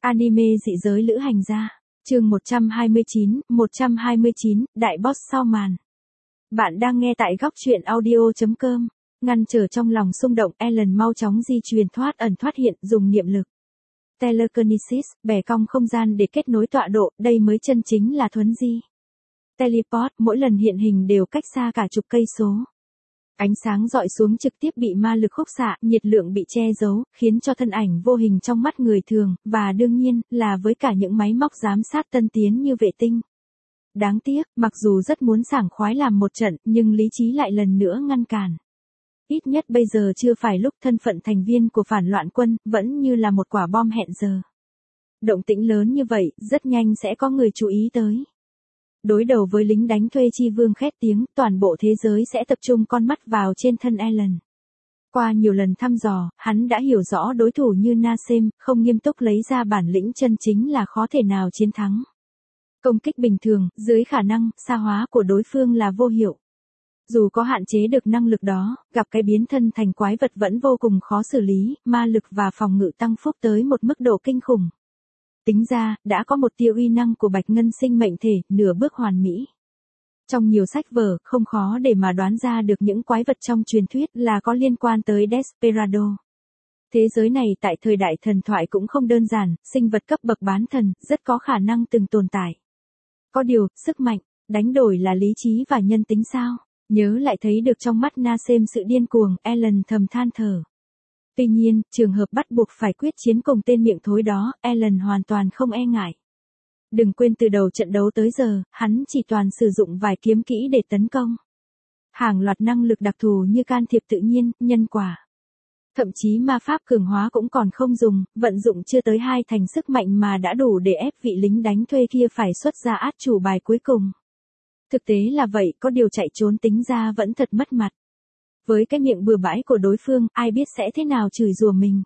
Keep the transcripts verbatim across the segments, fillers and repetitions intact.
Anime dị giới lữ hành gia. Chương một trăm hai mươi chín, một trăm hai mươi chín, đại boss sau màn. Bạn đang nghe tại góc truyện audio chấm com. Ngăn trở trong lòng xung động, Ellen mau chóng di truyền thoát ẩn thoát hiện, dùng niệm lực. Telekinesis, bẻ cong không gian để kết nối tọa độ, đây mới chân chính là thuấn di. Teleport, mỗi lần hiện hình đều cách xa cả chục cây số. Ánh sáng dọi xuống trực tiếp bị ma lực khúc xạ, nhiệt lượng bị che giấu, khiến cho thân ảnh vô hình trong mắt người thường, và đương nhiên, là với cả những máy móc giám sát tân tiến như vệ tinh. Đáng tiếc, mặc dù rất muốn sảng khoái làm một trận, nhưng lý trí lại lần nữa ngăn cản. Ít nhất bây giờ chưa phải lúc thân phận thành viên của phản loạn quân, vẫn như là một quả bom hẹn giờ. Động tĩnh lớn như vậy, rất nhanh sẽ có người chú ý tới. Đối đầu với lính đánh thuê chi vương khét tiếng, toàn bộ thế giới sẽ tập trung con mắt vào trên thân Ellen. Qua nhiều lần thăm dò, hắn đã hiểu rõ đối thủ như Nasem, không nghiêm túc lấy ra bản lĩnh chân chính là khó thể nào chiến thắng. Công kích bình thường, dưới khả năng, xa hóa của đối phương là vô hiệu. Dù có hạn chế được năng lực đó, gặp cái biến thân thành quái vật vẫn vô cùng khó xử lý, ma lực và phòng ngự tăng phúc tới một mức độ kinh khủng. Tính ra, đã có một tia uy năng của bạch ngân sinh mệnh thể, nửa bước hoàn mỹ. Trong nhiều sách vở, không khó để mà đoán ra được những quái vật trong truyền thuyết là có liên quan tới Desperado. Thế giới này tại thời đại thần thoại cũng không đơn giản, sinh vật cấp bậc bán thần, rất có khả năng từng tồn tại. Có điều, sức mạnh, đánh đổi là lý trí và nhân tính sao? Nhớ lại thấy được trong mắt Nasem sự điên cuồng, Ellen thầm than thở. Tuy nhiên, trường hợp bắt buộc phải quyết chiến cùng tên miệng thối đó, Ellen hoàn toàn không e ngại. Đừng quên từ đầu trận đấu tới giờ, hắn chỉ toàn sử dụng vài kiếm kỹ để tấn công. Hàng loạt năng lực đặc thù như can thiệp tự nhiên, nhân quả. Thậm chí ma pháp cường hóa cũng còn không dùng, vận dụng chưa tới hai thành sức mạnh mà đã đủ để ép vị lính đánh thuê kia phải xuất ra át chủ bài cuối cùng. Thực tế là vậy, có điều chạy trốn tính ra vẫn thật mất mặt. Với cái miệng bừa bãi của đối phương, ai biết sẽ thế nào chửi rủa mình.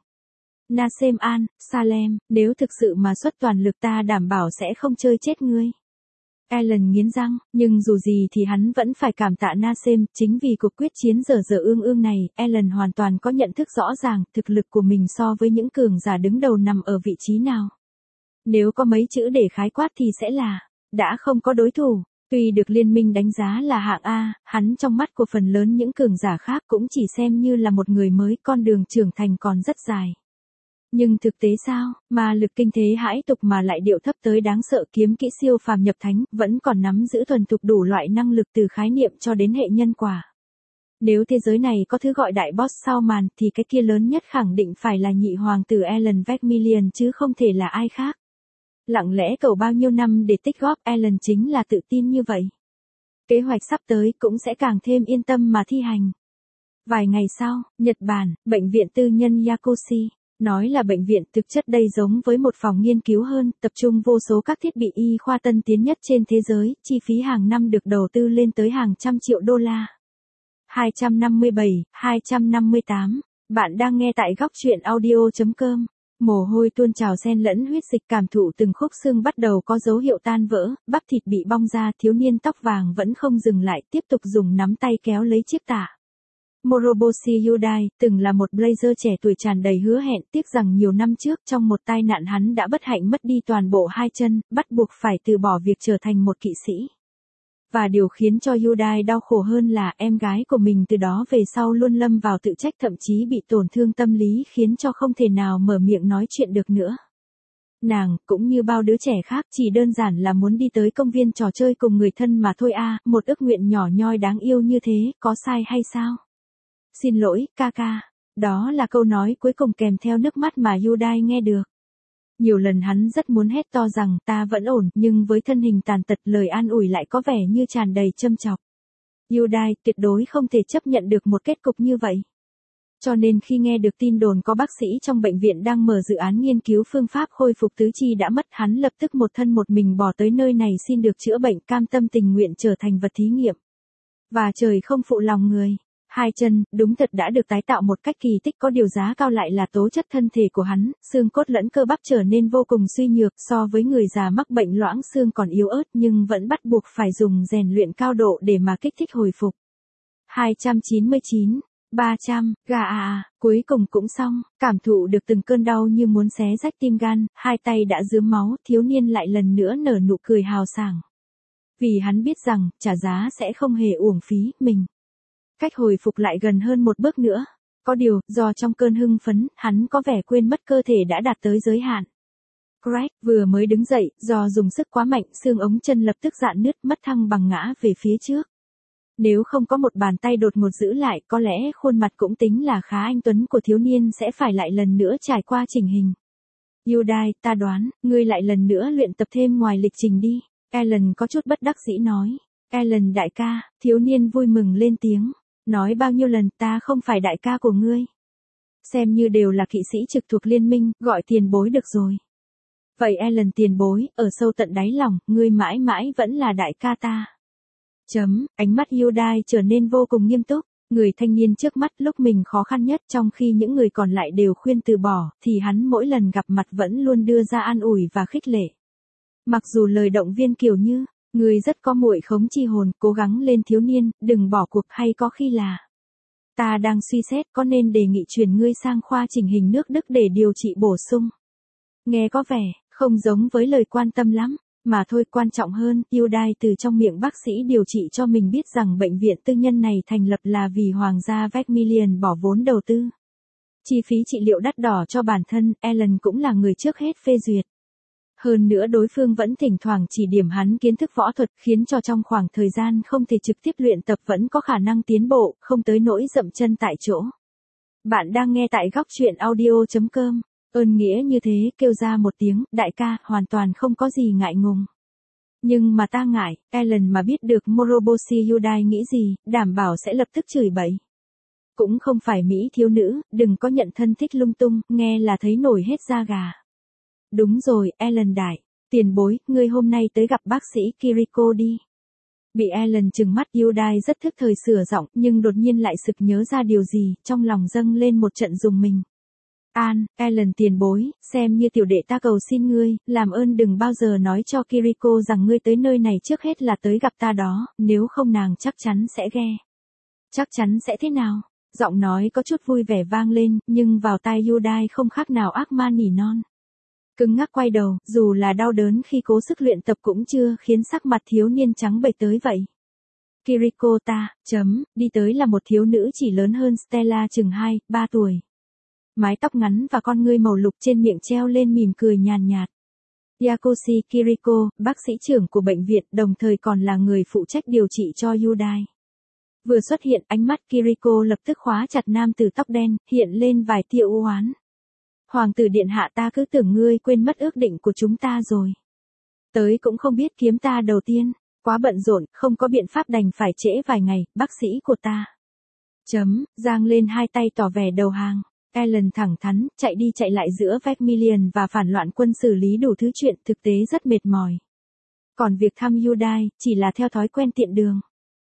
Nasem An, Salem, nếu thực sự mà xuất toàn lực ta đảm bảo sẽ không chơi chết ngươi. Ellen nghiến răng, nhưng dù gì thì hắn vẫn phải cảm tạ Nasem, chính vì cuộc quyết chiến dở dở ương ương này, Ellen hoàn toàn có nhận thức rõ ràng, thực lực của mình so với những cường giả đứng đầu nằm ở vị trí nào. Nếu có mấy chữ để khái quát thì sẽ là, đã không có đối thủ. Tuy được liên minh đánh giá là hạng A, hắn trong mắt của phần lớn những cường giả khác cũng chỉ xem như là một người mới, con đường trưởng thành còn rất dài. Nhưng thực tế sao, mà lực kinh thế hãi tục mà lại điệu thấp tới đáng sợ, kiếm kỹ siêu phàm nhập thánh, vẫn còn nắm giữ thuần thục đủ loại năng lực từ khái niệm cho đến hệ nhân quả. Nếu thế giới này có thứ gọi đại boss sau màn thì cái kia lớn nhất khẳng định phải là nhị hoàng tử Ellen Macmillan chứ không thể là ai khác. Lặng lẽ cầu bao nhiêu năm để tích góp, Ellen chính là tự tin như vậy. Kế hoạch sắp tới cũng sẽ càng thêm yên tâm mà thi hành. Vài ngày sau, Nhật Bản, bệnh viện tư nhân Yakushi. Nói là bệnh viện, thực chất đây giống với một phòng nghiên cứu hơn, tập trung vô số các thiết bị y khoa tân tiến nhất trên thế giới, chi phí hàng năm được đầu tư lên tới hàng trăm triệu đô la. hai trăm năm mươi bảy, hai trăm năm mươi tám. Bạn đang nghe tại góc truyện audio chấm com. Mồ hôi tuôn trào xen lẫn huyết dịch, cảm thụ từng khúc xương bắt đầu có dấu hiệu tan vỡ, bắp thịt bị bong ra, thiếu niên tóc vàng vẫn không dừng lại, tiếp tục dùng nắm tay kéo lấy chiếc tả. Moroboshi Yudai, từng là một blazer trẻ tuổi tràn đầy hứa hẹn, tiếc rằng nhiều năm trước trong một tai nạn hắn đã bất hạnh mất đi toàn bộ hai chân, bắt buộc phải từ bỏ việc trở thành một kỵ sĩ. Và điều khiến cho Yudai đau khổ hơn là em gái của mình từ đó về sau luôn lâm vào tự trách, thậm chí bị tổn thương tâm lý khiến cho không thể nào mở miệng nói chuyện được nữa. Nàng, cũng như bao đứa trẻ khác, chỉ đơn giản là muốn đi tới công viên trò chơi cùng người thân mà thôi a, à, một ước nguyện nhỏ nhoi đáng yêu như thế, có sai hay sao? Xin lỗi, ca ca. Đó là câu nói cuối cùng kèm theo nước mắt mà Yudai nghe được. Nhiều lần hắn rất muốn hét to rằng ta vẫn ổn, nhưng với thân hình tàn tật lời an ủi lại có vẻ như tràn đầy châm chọc. Yudai tuyệt đối không thể chấp nhận được một kết cục như vậy. Cho nên khi nghe được tin đồn có bác sĩ trong bệnh viện đang mở dự án nghiên cứu phương pháp khôi phục tứ chi đã mất, hắn lập tức một thân một mình bỏ tới nơi này xin được chữa bệnh, cam tâm tình nguyện trở thành vật thí nghiệm. Và trời không phụ lòng người. Hai chân, đúng thật đã được tái tạo một cách kỳ tích, có điều giá cao lại là tố chất thân thể của hắn, xương cốt lẫn cơ bắp trở nên vô cùng suy nhược, so với người già mắc bệnh loãng xương còn yếu ớt nhưng vẫn bắt buộc phải dùng rèn luyện cao độ để mà kích thích hồi phục. hai trăm chín mươi chín. ba trăm, gà à à, cuối cùng cũng xong, cảm thụ được từng cơn đau như muốn xé rách tim gan, hai tay đã rướm máu, thiếu niên lại lần nữa nở nụ cười hào sảng. Vì hắn biết rằng, trả giá sẽ không hề uổng phí, mình. Cách hồi phục lại gần hơn một bước nữa. Có điều, do trong cơn hưng phấn, hắn có vẻ quên mất cơ thể đã đạt tới giới hạn. Greg vừa mới đứng dậy, do dùng sức quá mạnh, xương ống chân lập tức rạn nứt, mất thăng bằng ngã về phía trước. Nếu không có một bàn tay đột ngột giữ lại, có lẽ khuôn mặt cũng tính là khá anh tuấn của thiếu niên sẽ phải lại lần nữa trải qua chỉnh hình. Yudai, ta đoán, ngươi lại lần nữa luyện tập thêm ngoài lịch trình đi. Alan có chút bất đắc dĩ nói. Alan đại ca, thiếu niên vui mừng lên tiếng. Nói bao nhiêu lần ta không phải đại ca của ngươi. Xem như đều là kỵ sĩ trực thuộc liên minh, gọi tiền bối được rồi. Vậy Alan tiền bối, ở sâu tận đáy lòng, ngươi mãi mãi vẫn là đại ca ta. Chấm, ánh mắt Yudai trở nên vô cùng nghiêm túc. Người thanh niên trước mắt lúc mình khó khăn nhất trong khi những người còn lại đều khuyên từ bỏ, thì hắn mỗi lần gặp mặt vẫn luôn đưa ra an ủi và khích lệ. Mặc dù lời động viên kiểu như, người rất có muội khống chi hồn, cố gắng lên thiếu niên, đừng bỏ cuộc hay có khi là. Ta đang suy xét có nên đề nghị chuyển ngươi sang khoa chỉnh hình nước Đức để điều trị bổ sung. Nghe có vẻ, không giống với lời quan tâm lắm, mà thôi quan trọng hơn, Yudai từ trong miệng bác sĩ điều trị cho mình biết rằng bệnh viện tư nhân này thành lập là vì Hoàng gia Macmillan bỏ vốn đầu tư. Chi phí trị liệu đắt đỏ cho bản thân, Alan cũng là người trước hết phê duyệt. Hơn nữa đối phương vẫn thỉnh thoảng chỉ điểm hắn kiến thức võ thuật khiến cho trong khoảng thời gian không thể trực tiếp luyện tập vẫn có khả năng tiến bộ, không tới nỗi dậm chân tại chỗ. Bạn đang nghe tại góc truyện audio chấm com. Ơn nghĩa như thế kêu ra một tiếng, đại ca, hoàn toàn không có gì ngại ngùng. Nhưng mà ta ngại, Alan mà biết được Moroboshi Yudai nghĩ gì, đảm bảo sẽ lập tức chửi bậy. Cũng không phải Mỹ thiếu nữ, đừng có nhận thân thích lung tung, nghe là thấy nổi hết da gà. Đúng rồi, Alan đại, tiền bối, ngươi hôm nay tới gặp bác sĩ Kiriko đi. Bị Alan trừng mắt Yudai rất thức thời sửa giọng, nhưng đột nhiên lại sực nhớ ra điều gì, trong lòng dâng lên một trận rùng mình. An, Alan tiền bối, xem như tiểu đệ ta cầu xin ngươi, làm ơn đừng bao giờ nói cho Kiriko rằng ngươi tới nơi này trước hết là tới gặp ta đó, nếu không nàng chắc chắn sẽ ghe. Chắc chắn sẽ thế nào? Giọng nói có chút vui vẻ vang lên, nhưng vào tai Yudai không khác nào ác ma nỉ non. Cứng ngắc quay đầu, dù là đau đớn khi cố sức luyện tập cũng chưa khiến sắc mặt thiếu niên trắng bệch tới vậy. Kiriko ta, chấm, đi tới là một thiếu nữ chỉ lớn hơn Stella chừng hai, ba tuổi. Mái tóc ngắn và con ngươi màu lục trên miệng treo lên mỉm cười nhàn nhạt. Yakoshi Kiriko, bác sĩ trưởng của bệnh viện, đồng thời còn là người phụ trách điều trị cho Yudai. Vừa xuất hiện, ánh mắt Kiriko lập tức khóa chặt nam tử tóc đen, hiện lên vài tia u oán. Hoàng tử điện hạ, ta cứ tưởng ngươi quên mất ước định của chúng ta rồi. Tới cũng không biết kiếm ta đầu tiên, quá bận rộn, không có biện pháp đành phải trễ vài ngày, bác sĩ của ta. Chấm, giang lên hai tay tỏ vẻ đầu hàng. Alan thẳng thắn, chạy đi chạy lại giữa Macmillan và phản loạn quân xử lý đủ thứ chuyện, thực tế rất mệt mỏi. Còn việc thăm Yudai, chỉ là theo thói quen tiện đường.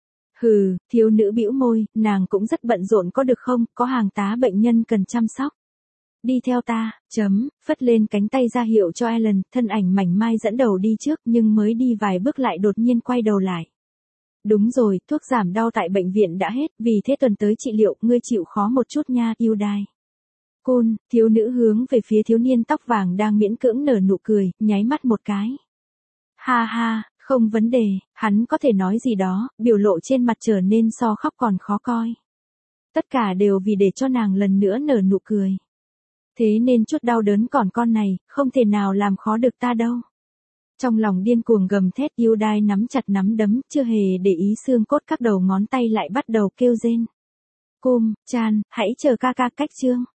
Hừ, thiếu nữ bĩu môi, nàng cũng rất bận rộn có được không, có hàng tá bệnh nhân cần chăm sóc. Đi theo ta, chấm, phất lên cánh tay ra hiệu cho Alan, thân ảnh mảnh mai dẫn đầu đi trước nhưng mới đi vài bước lại đột nhiên quay đầu lại. Đúng rồi, thuốc giảm đau tại bệnh viện đã hết, vì thế tuần tới trị liệu, ngươi chịu khó một chút nha, Yudai. Cool, thiếu nữ hướng về phía thiếu niên tóc vàng đang miễn cưỡng nở nụ cười, nháy mắt một cái. Ha ha, không vấn đề, hắn có thể nói gì đó, biểu lộ trên mặt trở nên so khóc còn khó coi. Tất cả đều vì để cho nàng lần nữa nở nụ cười. Thế nên chút đau đớn còn con này, không thể nào làm khó được ta đâu. Trong lòng điên cuồng gầm thét, Yudai nắm chặt nắm đấm, chưa hề để ý xương cốt các đầu ngón tay lại bắt đầu kêu rên. Cum, Chan, hãy chờ ca ca cách chương.